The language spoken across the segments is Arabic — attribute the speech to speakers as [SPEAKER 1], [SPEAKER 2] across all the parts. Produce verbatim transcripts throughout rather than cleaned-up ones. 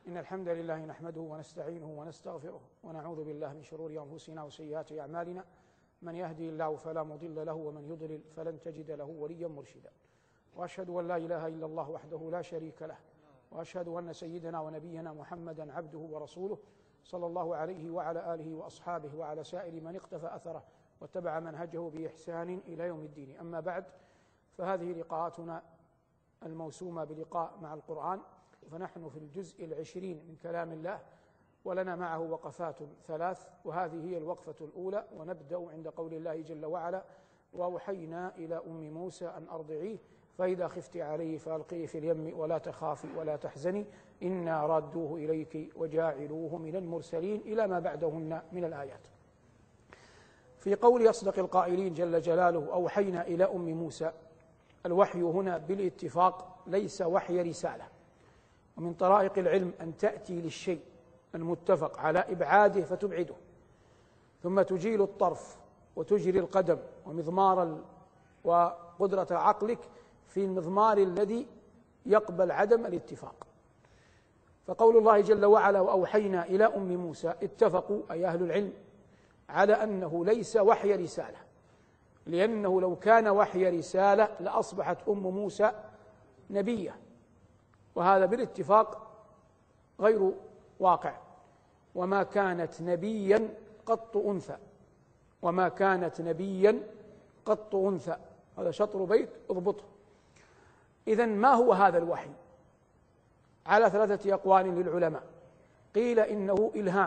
[SPEAKER 1] إن الحمد لله نحمده ونستعينه ونستغفره ونعوذ بالله من شرور أنفسنا وسيئات أعمالنا، من يهدي الله فلا مضل له ومن يضلل فلن تجد له وليا مرشدا. وأشهد أن لا إله إلا الله وحده لا شريك له، وأشهد أن سيدنا ونبينا محمدا عبده ورسوله صلى الله عليه وعلى آله وأصحابه وعلى سائر من اقتفى أثره واتبع منهجه بإحسان إلى يوم الدين. أما بعد، فهذه لقاءاتنا الموسومة بلقاء مع القرآن، فنحن في الجزء العشرين من كلام الله، ولنا معه وقفات ثلاث، وهذه هي الوقفة الأولى. ونبدأ عند قول الله جل وعلا: وأوحينا إلى أم موسى أن أرضعيه فإذا خفت عليه فألقيه في اليم ولا تخافي ولا تحزني إنا رادوه إليك وجاعلوه من المرسلين، إلى ما بعدهن من الآيات. في قول أصدق القائلين جل جلاله: أوحينا إلى أم موسى، الوحي هنا بالاتفاق ليس وحي رسالة، ومن طرائق العلم أن تأتي للشيء المتفق على إبعاده فتبعده، ثم تجيل الطرف وتجري القدم ومضمار وقدرة عقلك في المضمار الذي يقبل عدم الاتفاق. فقول الله جل وعلا: وأوحينا إلى أم موسى، اتفقوا أي أهل العلم على أنه ليس وحي رسالة، لأنه لو كان وحي رسالة لأصبحت أم موسى نبية، وهذا بالاتفاق غير واقع. وما كانت نبيا قط أنثى، وما كانت نبيا قط أنثى، هذا شطر بيت اضبطه. إذن ما هو هذا الوحي؟ على ثلاثة أقوال للعلماء. قيل إنه إلهام،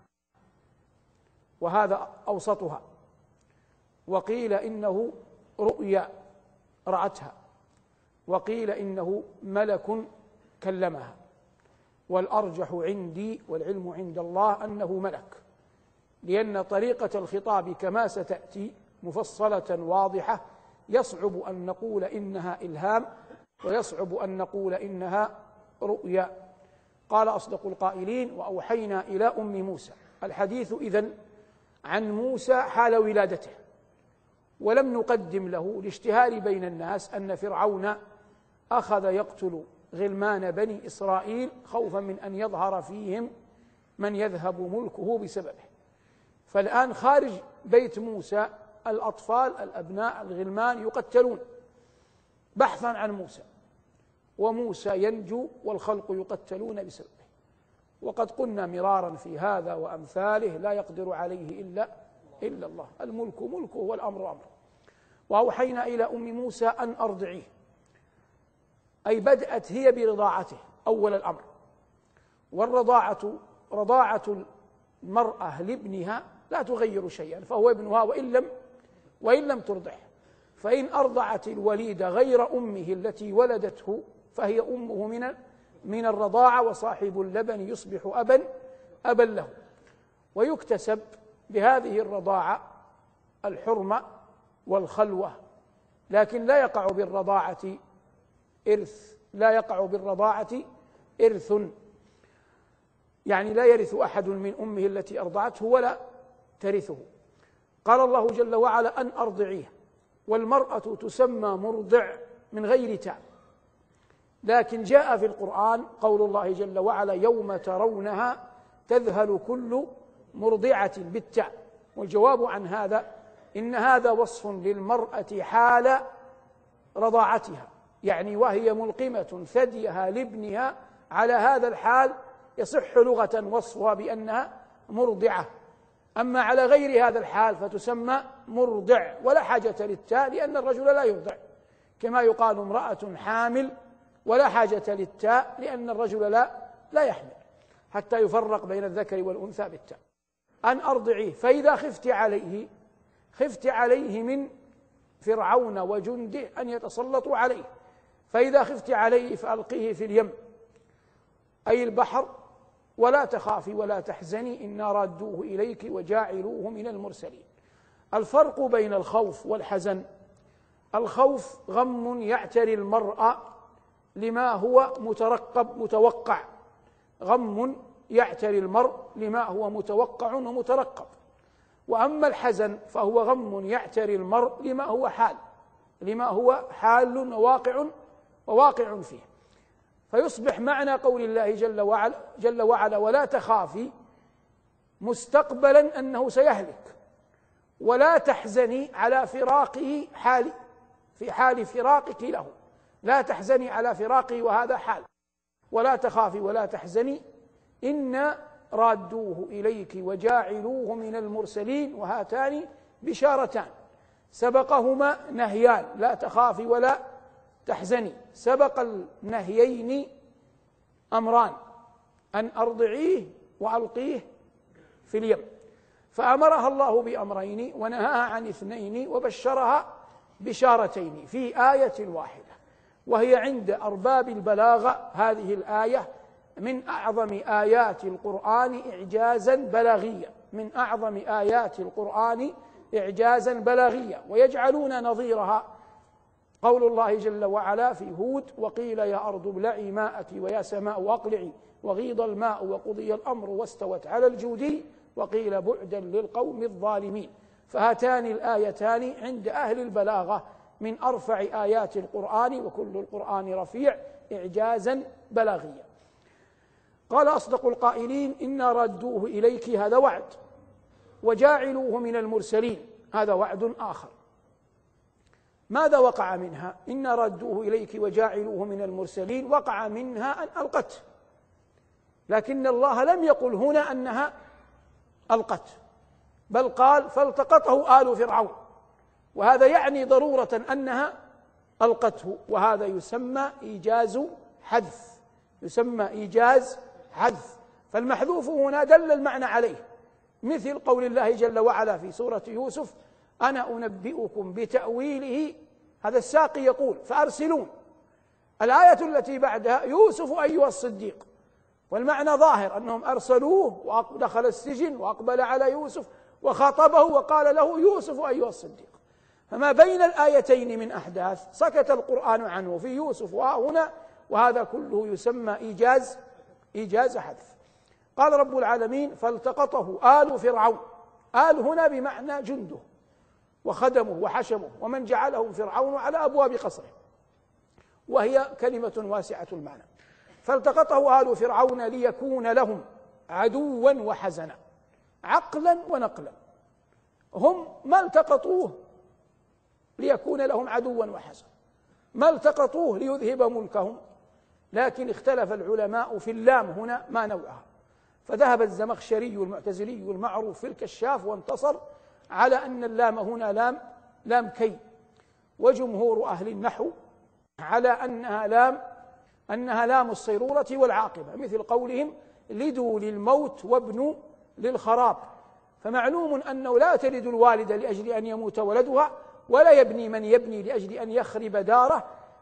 [SPEAKER 1] وهذا أوسطها، وقيل إنه رؤيا رأتها، وقيل إنه ملك كلمها، والأرجح عندي والعلم عند الله أنه ملك، لأن طريقة الخطاب كما ستأتي مفصلة واضحة، يصعب أن نقول إنها إلهام، ويصعب أن نقول إنها رؤيا. قال أصدق القائلين: وأوحينا إلى أم موسى. الحديث إذن عن موسى حال ولادته، ولم نقدم له الاشتهار بين الناس أن فرعون أخذ يقتل غلمان بني إسرائيل خوفا من أن يظهر فيهم من يذهب ملكه بسببه. فالآن خارج بيت موسى الأطفال الأبناء الغلمان يقتلون بحثا عن موسى، وموسى ينجو والخلق يقتلون بسببه. وقد قلنا مرارا في هذا وأمثاله: لا يقدر عليه إلا إلا الله، الملك ملكه والأمر أمره. وأوحينا إلى أم موسى أن أرضعيه، أي بدأت هي برضاعته أول الأمر. والرضاعة رضاعة المرأة لابنها لا تغير شيئا، فهو ابنها وإن لم وإن لم ترضعه. فإن أرضعت الوليد غير أمه التي ولدته فهي أمه من من الرضاعة، وصاحب اللبن يصبح أبا أبا له. ويكتسب بهذه الرضاعة الحرمة والخلوة، لكن لا يقع بالرضاعة إرث، لا يقع بالرضاعة إرث، يعني لا يرث أحد من أمه التي أرضعته ولا ترثه. قال الله جل وعلا: أن أرضعيه. والمرأة تسمى مرضع من غير تاء، لكن جاء في القرآن قول الله جل وعلا: يوم ترونها تذهل كل مرضعة بالتاء. والجواب عن هذا إن هذا وصف للمرأة حال رضاعتها، يعني وهي ملقمة ثديها لابنها على هذا الحال يصح لغة وصفها بأنها مرضعة. أما على غير هذا الحال فتسمى مرضع، ولا حاجة للتاء لأن الرجل لا يرضع، كما يقال امرأة حامل ولا حاجة للتاء لأن الرجل لا لا يحمل، حتى يفرق بين الذكر والأنثى بالتاء. أن أرضعيه فإذا خفت عليه، خفت عليه من فرعون وجنده أن يتسلطوا عليه، فإذا خفت عليه فألقيه في اليم أي البحر ولا تخافي ولا تحزني إنا رادوه إليك وجاعلوه من المرسلين. الفرق بين الخوف والحزن: الخوف غم يعتري المرء لما هو مترقب متوقع، غم يعتري المرء لما هو متوقع ومترقب. وأما الحزن فهو غم يعتري المرء لما هو حال، لما هو حال وواقع وواقع فيه. فيصبح معنى قول الله جل وعلا, جل وعلا ولا تخافي مستقبلا أنه سيهلك، ولا تحزني على فراقه حال في حال فراقك له، لا تحزني على فراقه وهذا حال، ولا تخافي ولا تحزني إنا رادوه إليك وجاعلوه من المرسلين، وهاتان بشارتان سبقهما نهيان، لا تخافي ولا تحزني. سبق النهيين أمران، أن أرضعيه وألقيه في اليم، فأمرها الله بأمرين ونهاها عن اثنين وبشرها بشارتين في آية واحدة، وهي عند أرباب البلاغة هذه الآية من أعظم آيات القرآن إعجازا بلاغيا، من أعظم آيات القرآن إعجازا بلاغيا. ويجعلون نظيرها قول الله جل وعلا في هود وقيل يا أرض ابلعي ماءك ويا سماء أقلعي وغيض الماء وقضي الأمر واستوت على الجودي وقيل بعدا للقوم الظالمين. فهاتان الآيتان عند أهل البلاغة من أرفع آيات القرآن، وكل القرآن رفيع إعجازا بلاغيا. قال أصدق القائلين إنا ردوه إليك، هذا وعد، وجاعلوه من المرسلين، هذا وعد آخر. ماذا وقع منها؟ إنا ردوه إليك وجاعلوه من المرسلين، وقع منها أن ألقته، لكن الله لم يقل هنا أنها ألقته، بل قال فالتقطه آل فرعون، وهذا يعني ضرورة أنها ألقته، وهذا يسمى إيجاز حذف، يسمى إيجاز حذف. فالمحذوف هنا دل المعنى عليه، مثل قول الله جل وعلا في سورة يوسف أنا أنبئكم بتأويله، هذا الساقي يقول فأرسلون. الآية التي بعدها يوسف أيها الصديق، والمعنى ظاهر أنهم أرسلوه ودخل السجن وأقبل على يوسف وخاطبه وقال له يوسف أيها الصديق. فما بين الآيتين من أحداث سكت القرآن عنه في يوسف وهنا، وهذا كله يسمى إيجاز إيجاز حذف. قال رب العالمين فالتقطه آل فرعون، آل هنا بمعنى جنده وخدمه وحشمه ومن جعلهم فرعون على أبواب قصره، وهي كلمة واسعة المعنى. فالتقطه آل فرعون ليكون لهم عدوا وحزنا، عقلا ونقلا. هم ما التقطوه ليكون لهم عدوا وحزنا، ما التقطوه ليذهب ملكهم، لكن اختلف العلماء في اللام هنا ما نوعها، فذهب الزمخشري المعتزلي المعروف في الكشاف وانتصر على أن اللام هنا لام لام كي، وجمهور أهل النحو على أنها لام أنها لام الصيرورة والعاقبة، مثل قولهم لدوا للموت وابنوا للخراب. فمعلوم أنه لا تلد الوالدة لأجل أن يموت ولدها، ولا يبني من يبني لأجل أن يخرب داره،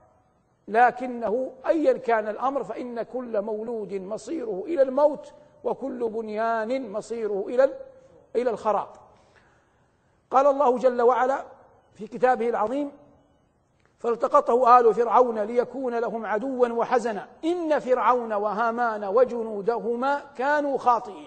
[SPEAKER 1] لكنه أيا كان الأمر فإن كل مولود مصيره إلى الموت، وكل بنيان مصيره إلى إلى الخراب. قال الله جل وعلا في كتابه العظيم فالتقطه آل فرعون ليكون لهم عدوا وحزنا إن فرعون وهامان وجنودهما كانوا خاطئين.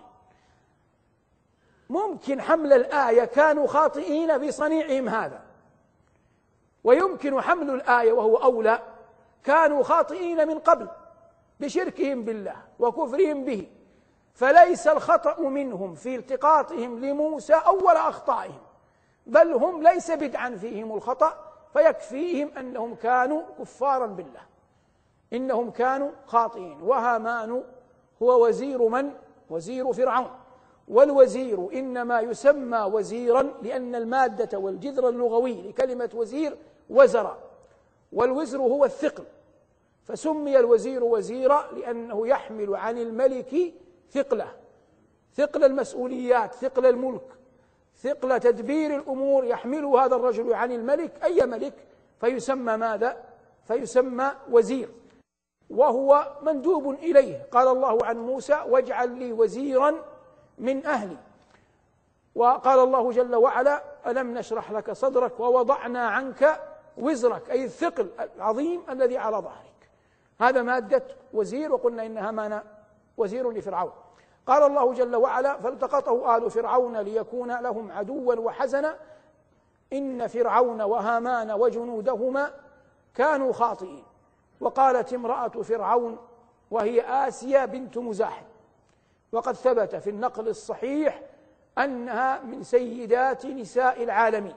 [SPEAKER 1] ممكن حمل الآية كانوا خاطئين بصنيعهم هذا، ويمكن حمل الآية وهو أولى كانوا خاطئين من قبل بشركهم بالله وكفرهم به، فليس الخطأ منهم في التقاطهم لموسى أول أخطائهم، بل هم ليس بدعا فيهم الخطأ، فيكفيهم أنهم كانوا كفارا بالله، إنهم كانوا خاطئين. وهامان هو وزير من؟ وزير فرعون، والوزير إنما يسمى وزيرا لأن المادة والجذر اللغوي لكلمة وزير وزر، والوزر هو الثقل، فسمي الوزير وزيرا لأنه يحمل عن الملك ثقله، ثقل المسؤوليات، ثقل الملك، ثقل تدبير الأمور، يحمل هذا الرجل عن الملك أي ملك، فيسمى ماذا؟ فيسمى وزير، وهو مندوب إليه. قال الله عن موسى واجعل لي وزيرا من أهلي، وقال الله جل وعلا ألم نشرح لك صدرك ووضعنا عنك وزرك، أي الثقل العظيم الذي على ظهرك، هذا مادة وزير، وقلنا إن هامان وزير لفرعون. قال الله جل وعلا فالتقطه آل فرعون ليكون لهم عدوا وحزنا إن فرعون وهامان وجنودهما كانوا خاطئين. وقالت امرأة فرعون وهي آسيا بنت مزاحم، وقد ثبت في النقل الصحيح أنها من سيدات نساء العالمين.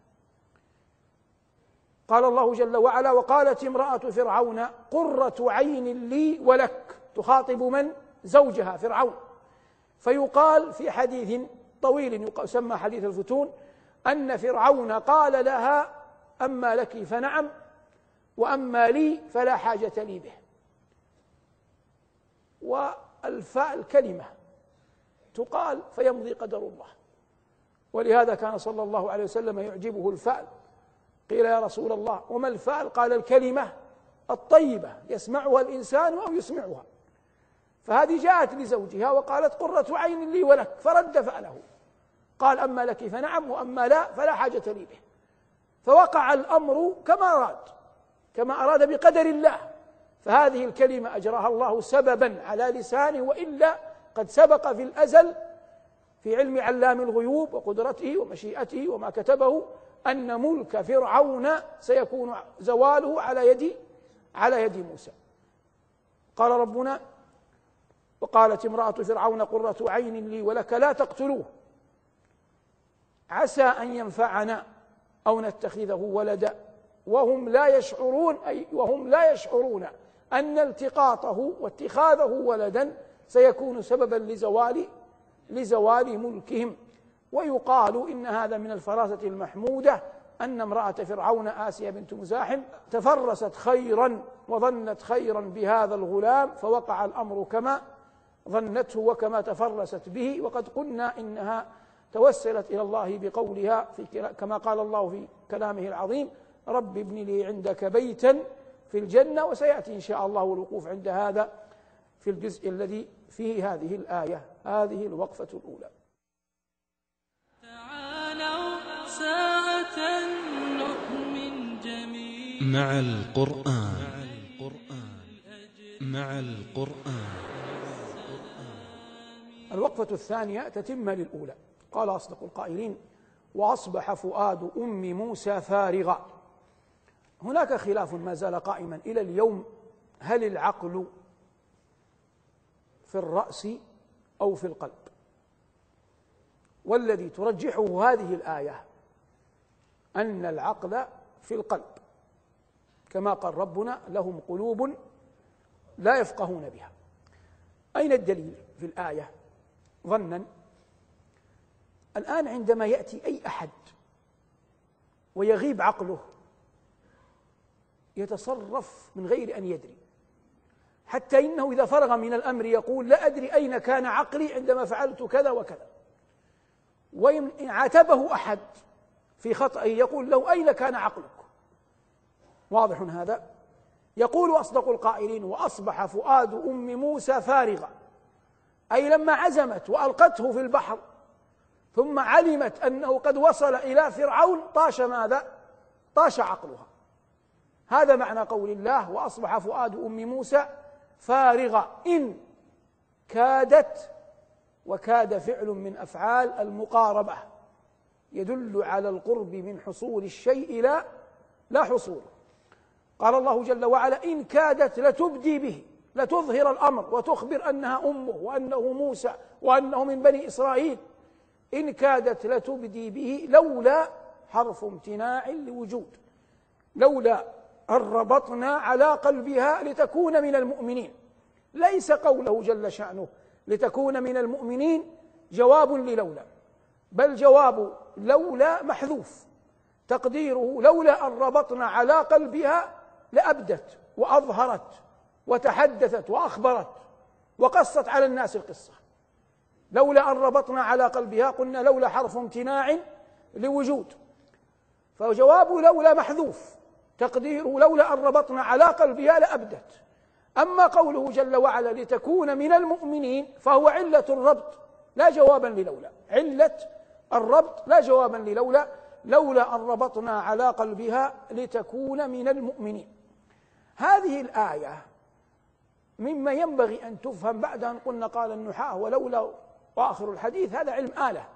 [SPEAKER 1] قال الله جل وعلا: وقالت امرأة فرعون قرة عين لي ولك، تخاطب من؟ زوجها فرعون. فيقال في حديث طويل يسمى حديث الفتون أن فرعون قال لها: أما لك فنعم، وأما لي فلا حاجة لي به. والفاء الكلمة تقال فيمضي قدر الله، ولهذا كان صلى الله عليه وسلم يعجبه الفأل. قيل: يا رسول الله وما الفأل؟ قال: الكلمة الطيبة يسمعها الإنسان أو يسمعها. فهذه جاءت لزوجها وقالت: قرة عين لي ولك، فرد فأله، قال: أما لك فنعم، وأما لا فلا حاجة لي به. فوقع الأمر كما أراد، كما أراد بقدر الله. فهذه الكلمة أجراها الله سببا على لسانه، وإلا قد سبق في الأزل في علم علام الغيوب وقدرته ومشيئته وما كتبه أن ملك فرعون سيكون زواله على يد على يد موسى. قال ربنا: وقالت امرأة فرعون قرة عين لي ولك لا تقتلوه عسى أن ينفعنا أو نتخذه ولدا وهم لا يشعرون، أي وهم لا يشعرون أن التقاطه واتخاذه ولدا سيكون سببا لزوال لزوال ملكهم. ويقال إن هذا من الفراسة المحمودة أن امرأة فرعون آسيا بنت مزاحم تفرست خيرا وظنت خيرا بهذا الغلام، فوقع الأمر كما ظنته وكما تفرست به. وقد قلنا إنها توسلت إلى الله بقولها في كما قال الله في كلامه العظيم: رب ابن لي عندك بيتا في الجنة. وسيأتي إن شاء الله الوقوف عند هذا في الجزء الذي فيه هذه الآية. هذه الوقفة الأولى.
[SPEAKER 2] تعالوا ساعة نؤمن جميعا
[SPEAKER 3] مع القرآن مع القرآن.
[SPEAKER 1] الوقفة الثانية تتمة للأولى. قال أصدق القائلين: وأصبح فؤاد أم موسى فارغا. هناك خلاف ما زال قائما إلى اليوم: هل العقل في الرأس أو في القلب؟ والذي ترجحه هذه الآية أن العقل في القلب، كما قال ربنا: لهم قلوب لا يفقهون بها. أين الدليل في الآية؟ ظنا الآن عندما يأتي أي أحد ويغيب عقله يتصرف من غير أن يدري، حتى إنه إذا فرغ من الأمر يقول: لا أدري أين كان عقلي عندما فعلت كذا وكذا. وإن عاتبه أحد في خطأه يقول له: أين كان عقلك؟ واضح هذا؟ يقول أصدق القائلين: وأصبح فؤاد أم موسى فارغا، أي لما عزمت وألقته في البحر ثم علمت أنه قد وصل إلى فرعون طاش ماذا؟ طاش عقلها. هذا معنى قول الله: وأصبح فؤاد أم موسى فارغا. إن كادت، وكاد فعل من أفعال المقاربة يدل على القرب من حصول الشيء لا لا حصوله. قال الله جل وعلا: إن كادت لتبدي به، لتظهر الأمر وتخبر أنها أمه وأنه موسى وأنه من بني إسرائيل. إن كادت لتبدي به لولا حرف امتناع لوجود، لولا أن ربطنا على قلبها لتكون من المؤمنين. ليس قوله جل شأنه لتكون من المؤمنين جواب للولا، بل جواب لولا محذوف، تقديره لولا أن ربطنا على قلبها لأبدت وأظهرت وتحدثت وأخبرت وقصت على الناس القصة. لولا أن ربطنا على قلبها، قلنا لولا حرف امتناع لوجود، فجواب لولا محذوف، تقديره لولا أن ربطنا على قلبها لأبدت. أما قوله جل وعلا لتكون من المؤمنين فهو علة الربط لا جوابا للولا، علة الربط لا جوابا للولا، لولا أن ربطنا على قلبها لتكون من المؤمنين. هذه الآية مما ينبغي أن تفهم بعد أن قلنا قال النحاة ولولا وآخر الحديث، هذا علم آلة،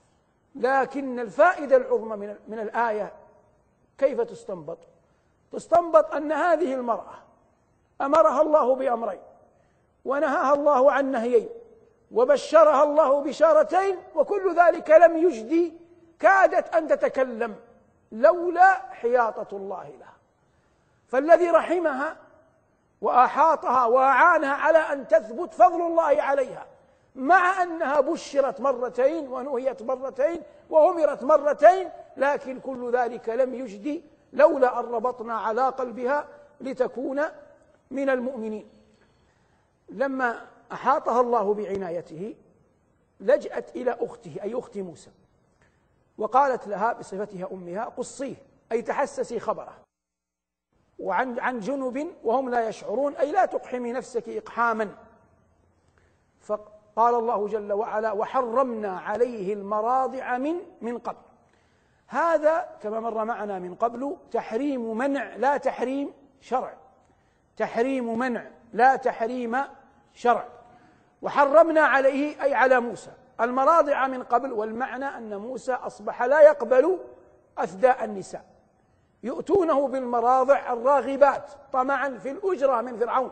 [SPEAKER 1] لكن الفائدة العظمى من من الآية كيف تستنبط؟ تستنبط أن هذه المرأة أمرها الله بأمرين: ونهاها الله عن نهيين، وبشرها الله بشارتين، وكل ذلك لم يجدي، كادت أن تتكلم لولا حياطة الله لها. فالذي رحمها وأحاطها وأعانها على أن تثبت فضل الله عليها، مع أنها بشرت مرتين ونهيت مرتين وأمرت مرتين، لكن كل ذلك لم يجدي لولا أن ربطنا على قلبها لتكون من المؤمنين. لما أحاطها الله بعنايته لجأت إلى أخته، أي أخت موسى، وقالت لها بصفتها أمها: قصيه، أي تحسسي خبره، وعن عن جنب وهم لا يشعرون، أي لا تقحمي نفسك إقحاما. فقال الله جل وعلا: وحرمنا عليه المراضع من من قبل. هذا كما مر معنا من قبل تحريم منع لا تحريم شرع، تحريم منع لا تحريم شرع. وحرمنا عليه أي على موسى المراضع من قبل، والمعنى أن موسى أصبح لا يقبل أثداء النساء، يؤتونه بالمراضع الراغبات طمعا في الأجرة من فرعون،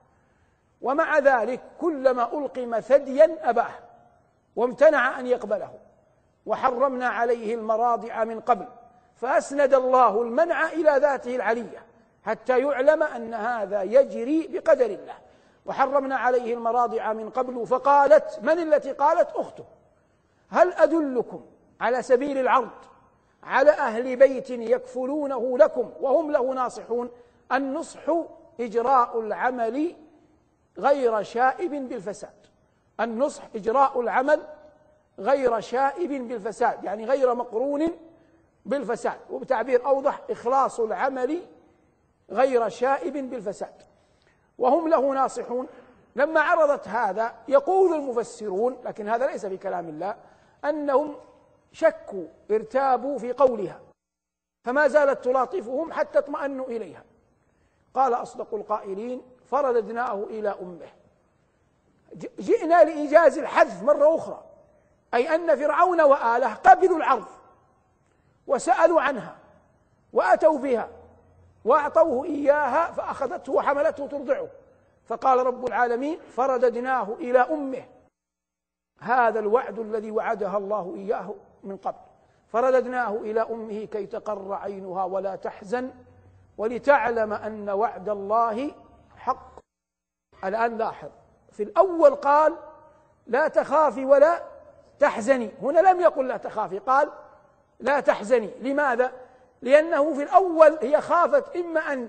[SPEAKER 1] ومع ذلك كلما ألقم ثديا أباه وامتنع أن يقبله. وحرمنا عليه المراضع من قبل، فأسند الله المنع إلى ذاته العلية حتى يعلم أن هذا يجري بقدر الله. وحرمنا عليه المراضع من قبل. فقالت: من التي قالت؟ أخته: هل أدلكم على سبيل العرض على أهل بيت يكفلونه لكم وهم له ناصحون؟ النصح إجراء العمل غير شائب بالفساد، النصح إجراء العمل غير شائب بالفساد، يعني غير مقرون بالفساد، وبتعبير أوضح إخلاص العمل غير شائب بالفساد، وهم له ناصحون. لما عرضت هذا يقول المفسرون، لكن هذا ليس في كلام الله، أنهم شكوا ارتابوا في قولها، فما زالت تلاطفهم حتى اطمأنوا إليها. قال أصدق القائلين: فرددناه إلى أمه. جئنا لإيجاز الحذف مرة أخرى، أي أن فرعون وآله قبلوا العرض وسألوا عنها وأتوا بها وأعطوه إياها، فأخذته وحملته ترضعه. فقال رب العالمين: فرددناه إلى أمه. هذا الوعد الذي وعدها الله إياه من قبل. فرددناه إلى أمه كي تقر عينها ولا تحزن ولتعلم أن وعد الله حق. الآن لاحظ، في الأول قال: لا تخافي ولا تحزني، هنا لم يقل لا تخافي، قال لا تحزني. لماذا؟ لأنه في الأول هي خافت إما أن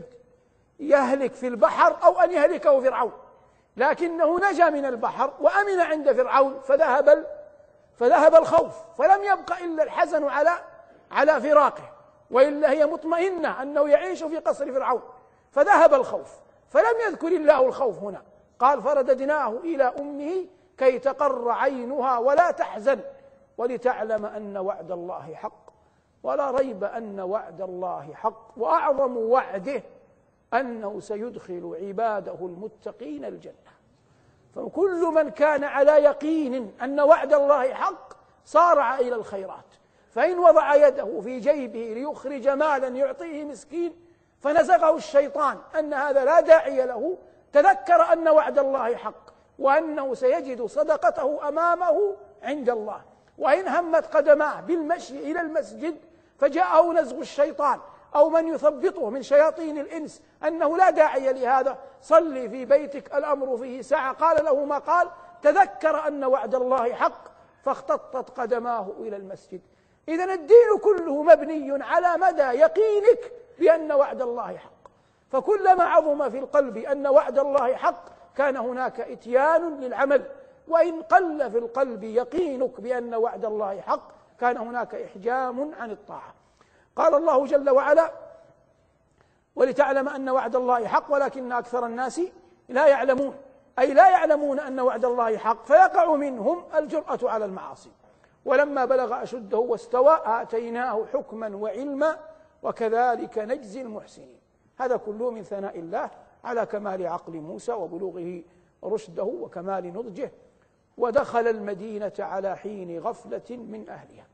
[SPEAKER 1] يهلك في البحر أو أن يهلكه فرعون، لكنه نجا من البحر وأمن عند فرعون، فذهب فذهب الخوف، فلم يبق إلا الحزن على على فراقه، وإلا هي مطمئنة أنه يعيش في قصر فرعون، فذهب الخوف، فلم يذكر الله الخوف هنا، قال: فرددناه إلى أمه كي تقر عينها ولا تحزن ولتعلم أن وعد الله حق. ولا ريب أن وعد الله حق، وأعظم وعده أنه سيدخل عباده المتقين الجنة. فكل من كان على يقين أن وعد الله حق صارع إلى الخيرات، فإن وضع يده في جيبه ليخرج مالا يعطيه مسكين فنزغه الشيطان أن هذا لا داعي له، تذكر أن وعد الله حق وأنه سيجد صدقته أمامه عند الله. وإن همت قدماه بالمشي إلى المسجد فجاءه نزغ الشيطان أو من يثبطه من شياطين الإنس أنه لا داعي لهذا، صلي في بيتك الأمر فيه ساعة، قال له ما قال، تذكر أن وعد الله حق فاختطت قدماه إلى المسجد. إذن الدين كله مبني على مدى يقينك بأن وعد الله حق، فكلما عظم في القلب أن وعد الله حق كان هناك إتيان للعمل، وإن قل في القلب يقينك بأن وعد الله حق كان هناك إحجام عن الطاعة. قال الله جل وعلا: ولتعلم أن وعد الله حق ولكن أكثر الناس لا يعلمون، أي لا يعلمون أن وعد الله حق، فيقع منهم الجرأة على المعاصي. ولما بلغ أشده واستوى آتيناه حكما وعلما وكذلك نجزي المحسنين. هذا كله من ثناء الله على كمال عقل موسى وبلوغه رشده وكمال نضجه. ودخل المدينة على حين غفلة من أهلها.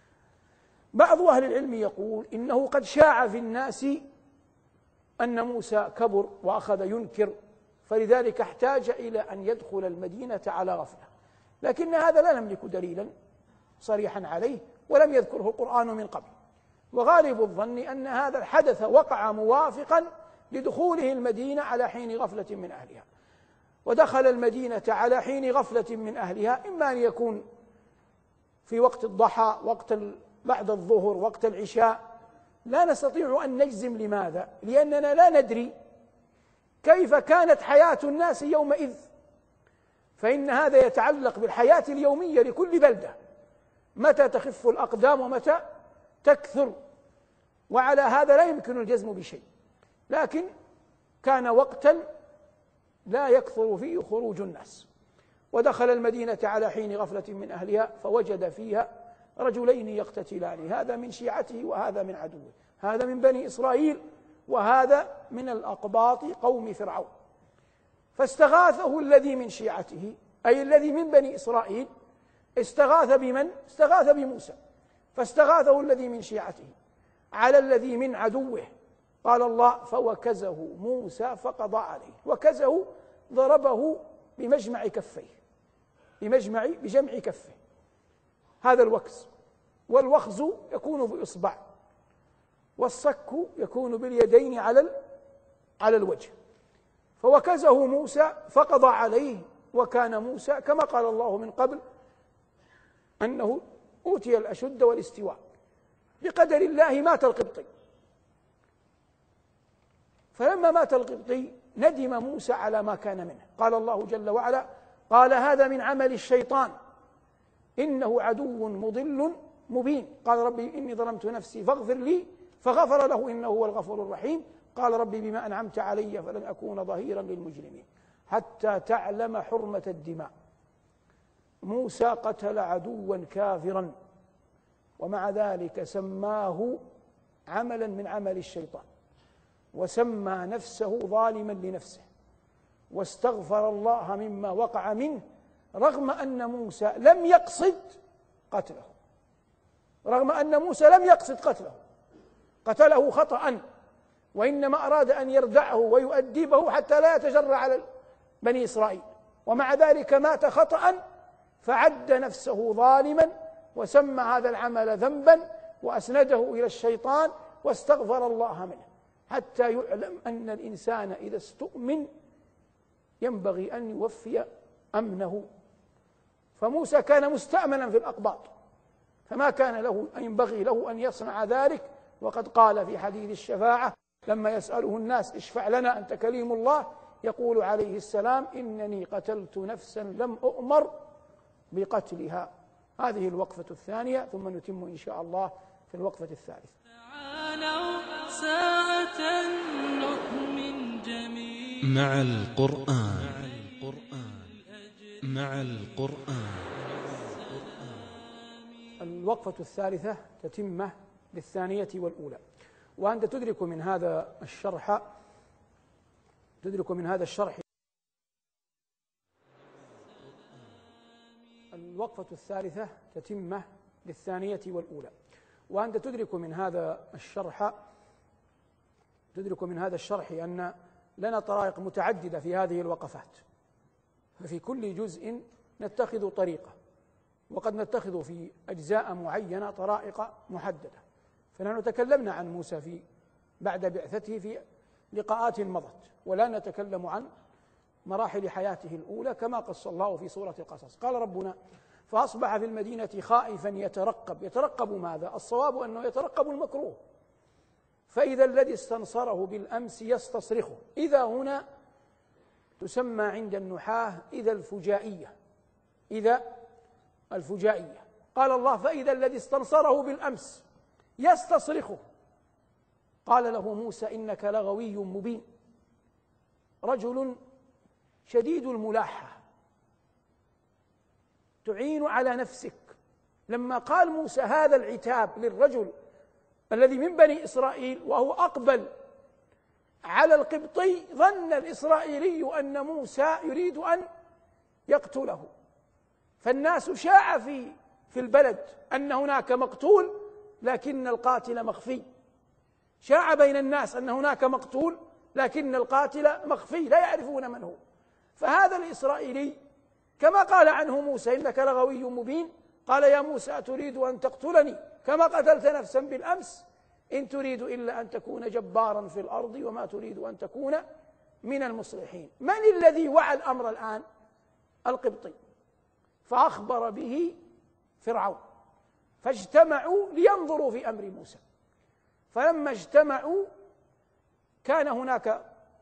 [SPEAKER 1] بعض أهل العلم يقول إنه قد شاع في الناس أن موسى كبر وأخذ ينكر فلذلك احتاج إلى أن يدخل المدينة على غفلة، لكن هذا لا نملك دليلا صريحا عليه ولم يذكره القرآن من قبل، وغالب الظن أن هذا الحدث وقع موافقا لدخوله المدينة على حين غفلة من أهلها. ودخل المدينة على حين غفلة من أهلها، إما أن يكون في وقت الضحى، وقت بعد الظهر، وقت العشاء، لا نستطيع أن نجزم. لماذا؟ لأننا لا ندري كيف كانت حياة الناس يومئذ، فإن هذا يتعلق بالحياة اليومية لكل بلدة، متى تخف الأقدام ومتى تكثر، وعلى هذا لا يمكن الجزم بشيء، لكن كان وقتا لا يكثر فيه خروج الناس. ودخل المدينة على حين غفلة من أهلها فوجد فيها رجلين يقتتلان، هذا من شيعته وهذا من عدوه، هذا من بني إسرائيل وهذا من الأقباط قوم فرعون. فاستغاثه الذي من شيعته، أي الذي من بني إسرائيل، استغاث بمن؟ استغاث بموسى. فاستغاثه الذي من شيعته على الذي من عدوه، قال الله فوكزه موسى فقضى عليه. وكزه ضربه بمجمع كفيه، بمجمع بجمع كفه، هذا الوكز. والوخز يكون بإصبع، والصك يكون باليدين على على الوجه. فوكزه موسى فقضى عليه، وكان موسى كما قال الله من قبل أنه أوتي الأشد والاستواء. بقدر الله مات القبطي، فلما مات القبطي ندم موسى على ما كان منه. قال الله جل وعلا قال هذا من عمل الشيطان إنه عدو مضل مبين. قال ربي إني ظلمت نفسي فاغفر لي فغفر له إنه هو الغفور الرحيم. قال ربي بما أنعمت علي فلن أكون ظهيرا للمجرمين حتى تعلم حرمة الدماء. موسى قتل عدوا كافرا، ومع ذلك سماه عملا من عمل الشيطان، وسمى نفسه ظالما لنفسه، واستغفر الله مما وقع منه، رغم أن موسى لم يقصد قتله، رغم أن موسى لم يقصد قتله، قتله خطأ، وإنما أراد أن يردعه ويؤدبه حتى لا يتجرأ على بني إسرائيل، ومع ذلك مات خطأ، فعد نفسه ظالما وسمى هذا العمل ذنبا وأسنده إلى الشيطان واستغفر الله منه، حتى يعلم أن الإنسان إذا استؤمن ينبغي أن يوفي أمنه. فموسى كان مستأمنا في الأقباط، فما كان له أن ينبغي له أن يصنع ذلك. وقد قال في حديث الشفاعة لما يسأله الناس اشفع لنا أنت كليم الله، يقول عليه السلام إنني قتلت نفسا لم أؤمر بقتلها. هذه الوقفة الثانية، ثم نتم إن شاء الله في الوقفة الثالثة.
[SPEAKER 2] تعالوا ساعة نؤمن جميعا
[SPEAKER 3] مع القرآن مع القرآن.
[SPEAKER 1] الوقفة الثالثة تتمة للثانية والأولى، وأنت تدرك من هذا الشرح تدرك من هذا الشرح الوقفة الثالثة تتمة للثانية والأولى، وأنت تدرك من هذا الشرح تدرك من هذا الشرح أن لنا طرائق متعددة في هذه الوقفات، ففي كل جزء نتخذ طريقة، وقد نتخذ في أجزاء معينة طرائق محددة. فنحن تكلمنا عن موسى في بعد بعثته في لقاءات مضت، ولا نتكلم عن مراحل حياته الأولى كما قص الله في سورة القصص. قال ربنا فأصبح في المدينة خائفا يترقب. يترقب ماذا؟ الصواب أنه يترقب المكروه. فإذا الذي استنصره بالأمس يستصرخه. إذا هنا تسمى عند النحاة إذا الفجائية، إذا الفجائية. قال الله فإذا الذي استنصره بالأمس يستصرخه. قال له موسى إنك لغوي مبين، رجل شديد الملاحة تعين على نفسك. لما قال موسى هذا العتاب للرجل الذي من بني إسرائيل وهو أقبل على القبطي، ظن الإسرائيلي أن موسى يريد أن يقتله، فالناس شاع في في البلد أن هناك مقتول لكن القاتل مخفي. شاع بين الناس أن هناك مقتول لكن القاتل مخفي لا يعرفون من هو. فهذا الإسرائيلي كما قال عنه موسى إنك لغوي مبين، قال يا موسى أتريد أن تقتلني كما قتلت نفسا بالأمس إن تريد إلا أن تكون جبارا في الأرض وما تريد أن تكون من المصلحين. من الذي وعى الأمر الآن؟ القبطي. فأخبر به فرعون، فاجتمعوا لينظروا في أمر موسى. فلما اجتمعوا كان هناك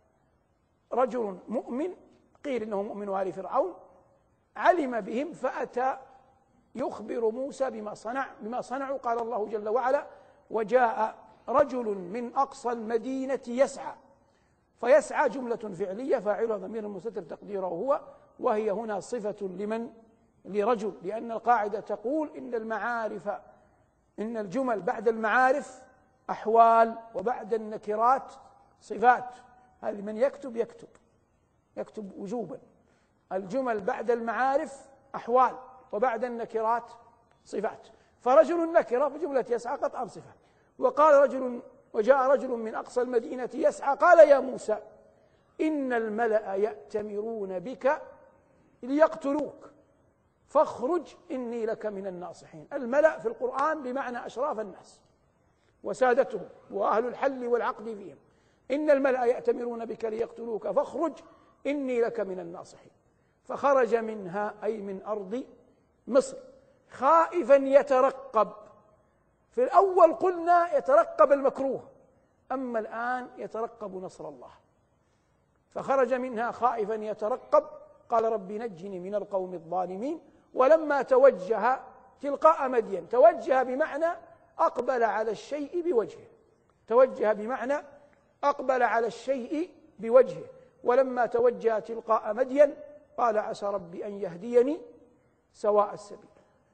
[SPEAKER 1] رجل مؤمن قيل إنه مؤمن آل فرعون علم بهم فأتى يخبر موسى بما صنع بما صنعوا. قال الله جل وعلا وجاء رجل من أقصى المدينة يسعى، فيسعى جملة فعلية فاعلها ضمير مستتر تقديره هو، وهي هنا صفة لمن؟ لرجل، لأن القاعدة تقول إن المعارف إن الجمل بعد المعارف أحوال وبعد النكرات صفات. هذه من يكتب يكتب يكتب وجوبا. الجمل بعد المعارف أحوال وبعد النكرات صفات. فرجل نكرة في جملة يسعى قطعا صفة. وقال رجل وجاء رجل من أقصى المدينة يسعى قال يا موسى إن الملأ يأتمرون بك ليقتلوك فاخرج إني لك من الناصحين. الملأ في القرآن بمعنى أشراف الناس وسادتهم وأهل الحل والعقد فيهم. إن الملأ يأتمرون بك ليقتلوك فاخرج إني لك من الناصحين. فخرج منها أي من أرض مصر خائفا يترقب. في الأول قلنا يترقب المكروه، أما الآن يترقب نصر الله. فخرج منها خائفا يترقب قال رب نجني من القوم الظالمين. ولما توجه تلقاء مدين، توجه بمعنى أقبل على الشيء بوجهه، توجه بمعنى أقبل على الشيء بوجهه. ولما توجه تلقاء مدين قال عسى ربي أن يهديني سواء السبيل.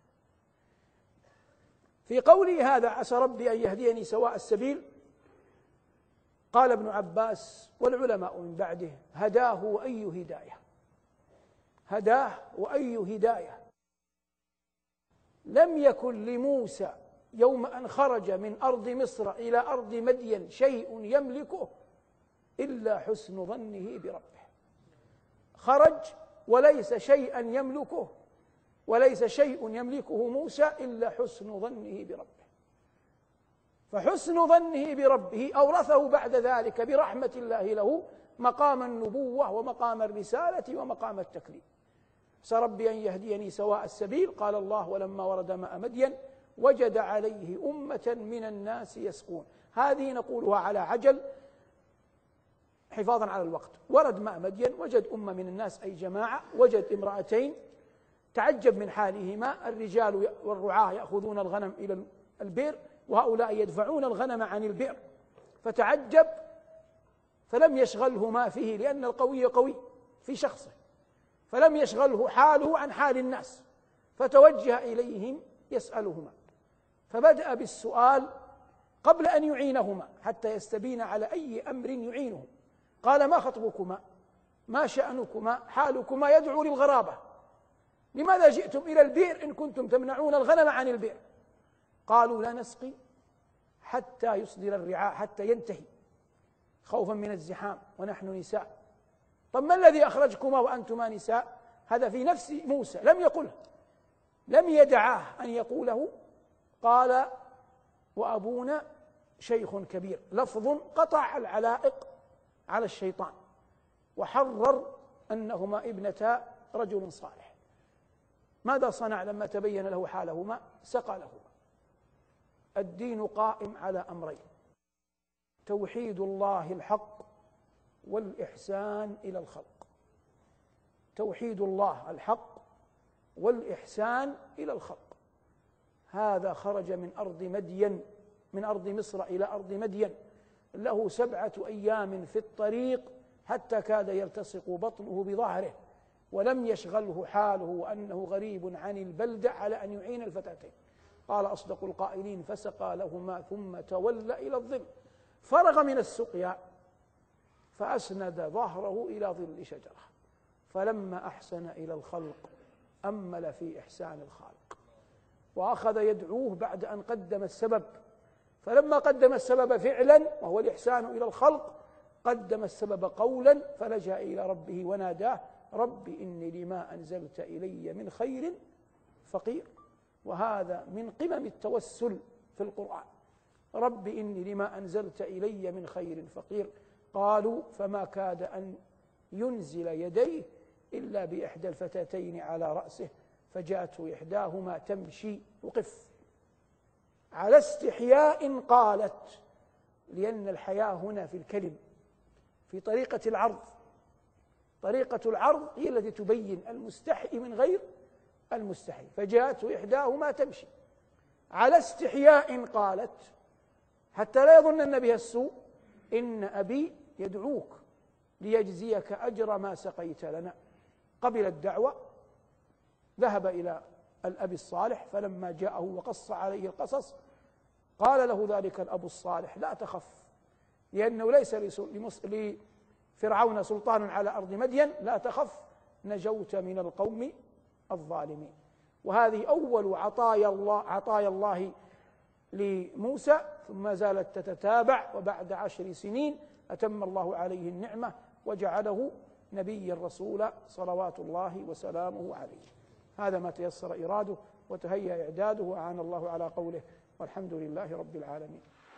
[SPEAKER 1] في قوله هذا عسى ربي أن يهديني سواء السبيل قال ابن عباس والعلماء من بعده هداه وأي هداية، هداه وأي هداية. لم يكن لموسى يوم أن خرج من أرض مصر إلى أرض مدين شيء يملكه إلا حسن ظنه بربه. خرج وليس شيئا يملكه وليس شيء يملكه موسى إلا حسن ظنه بربه. فحسن ظنه بربه أورثه بعد ذلك برحمة الله له مقام النبوة ومقام الرسالة ومقام التكليف. عسى ربي أن يهديني سواء السبيل. قال الله ولما ورد ماء مدين وجد عليه أمة من الناس يسقون. هذه نقولها على عجل حفاظا على الوقت. ورد ماء مدين وجد أمة من الناس أي جماعة، وجد امرأتين تعجب من حالهما، الرجال والرعاة يأخذون الغنم إلى البئر وهؤلاء يدفعون الغنم عن البئر، فتعجب فلم يشغله ما فيه لأن القوي قوي في شخصه، فلم يشغله حاله عن حال الناس، فتوجه إليهم يسألهما، فبدأ بالسؤال قبل أن يعينهما حتى يستبين على أي أمر يعينهم. قال ما خطبكما؟ ما شأنكما؟ حالكما يدعو للغرابة. لماذا جئتم إلى البئر إن كنتم تمنعون الغنم عن البئر؟ قالوا لا نسقي حتى يصدر الرعاء، حتى ينتهي، خوفا من الزحام ونحن نساء. طب ما الذي أخرجكما وأنتما نساء؟ هذا في نفس موسى لم يقله، لم يدعاه أن يقوله. قال وأبونا شيخ كبير، لفظ قطع العلائق على الشيطان وحرر أنهما ابنتا رجل صالح. ماذا صنع لما تبين له حالهما؟ سقى لهما. الدين قائم على أمرين: توحيد الله الحق والإحسان إلى الخلق. توحيد الله الحق والإحسان إلى الخلق. هذا خرج من أرض مدين من أرض مصر إلى أرض مدين، له سبعة أيام في الطريق حتى كاد يلتصق بطنه بظهره، ولم يشغله حاله وأنه غريب عن البلدة على أن يعين الفتاتين. قال أصدق القائلين فسقى لهما ثم تولى إلى الظل، فرغ من السقيا فأسند ظهره إلى ظل شجرة، فلما أحسن إلى الخلق أمل في إحسان الخالق، وأخذ يدعوه بعد أن قدم السبب. فلما قدم السبب فعلا وهو الإحسان إلى الخلق قدم السبب قولا فلجأ إلى ربه وناداه رب إني لما أنزلت إلي من خير فقير. وهذا من قمم التوسل في القرآن، رب إني لما أنزلت إلي من خير فقير. قالوا فما كاد أن ينزل يديه إلا بإحدى الفتاتين على رأسه فجاءته إحداهما تمشي. وقف على استحياء قالت، لأن الحياة هنا في الكلم، في طريقة العرض. طريقة العرض هي التي تبين المستحي من غير المستحي. فجاءته إحداهما تمشي على استحياء قالت، حتى لا يظن بها السوء، إن أبي يدعوك ليجزيك أجر ما سقيت لنا. قبل الدعوة، ذهب إلى الأب الصالح، فلما جاءه وقص عليه القصص قال له ذلك الأب الصالح لا تخف، لأنه ليس لفرعون سلطان على أرض مدين، لا تخف نجوت من القوم الظالمين. وهذه أول عطايا الله, عطايا الله لموسى، ثم زالت تتتابع، وبعد عشر سنين أتم الله عليه النعمة وجعله نبيا رسولا صلوات الله وسلامه عليه. هذا ما تيسر إراده وتهيأ إعداده، وأعان الله على قوله، والحمد لله رب العالمين.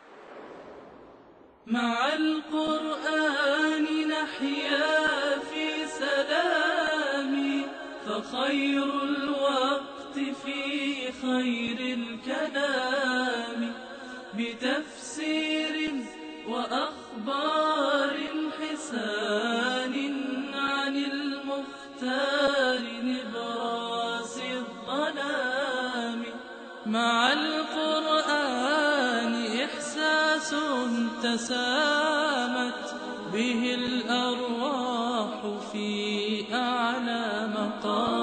[SPEAKER 2] مع القرآن نحيا في سلام، فخير الوقت في خير الكلام، بتفسير وأخبار حسان عن المختار نبراس الظلام. مع القرآن إحساس تسامت به الأرواح في أعلى مقام.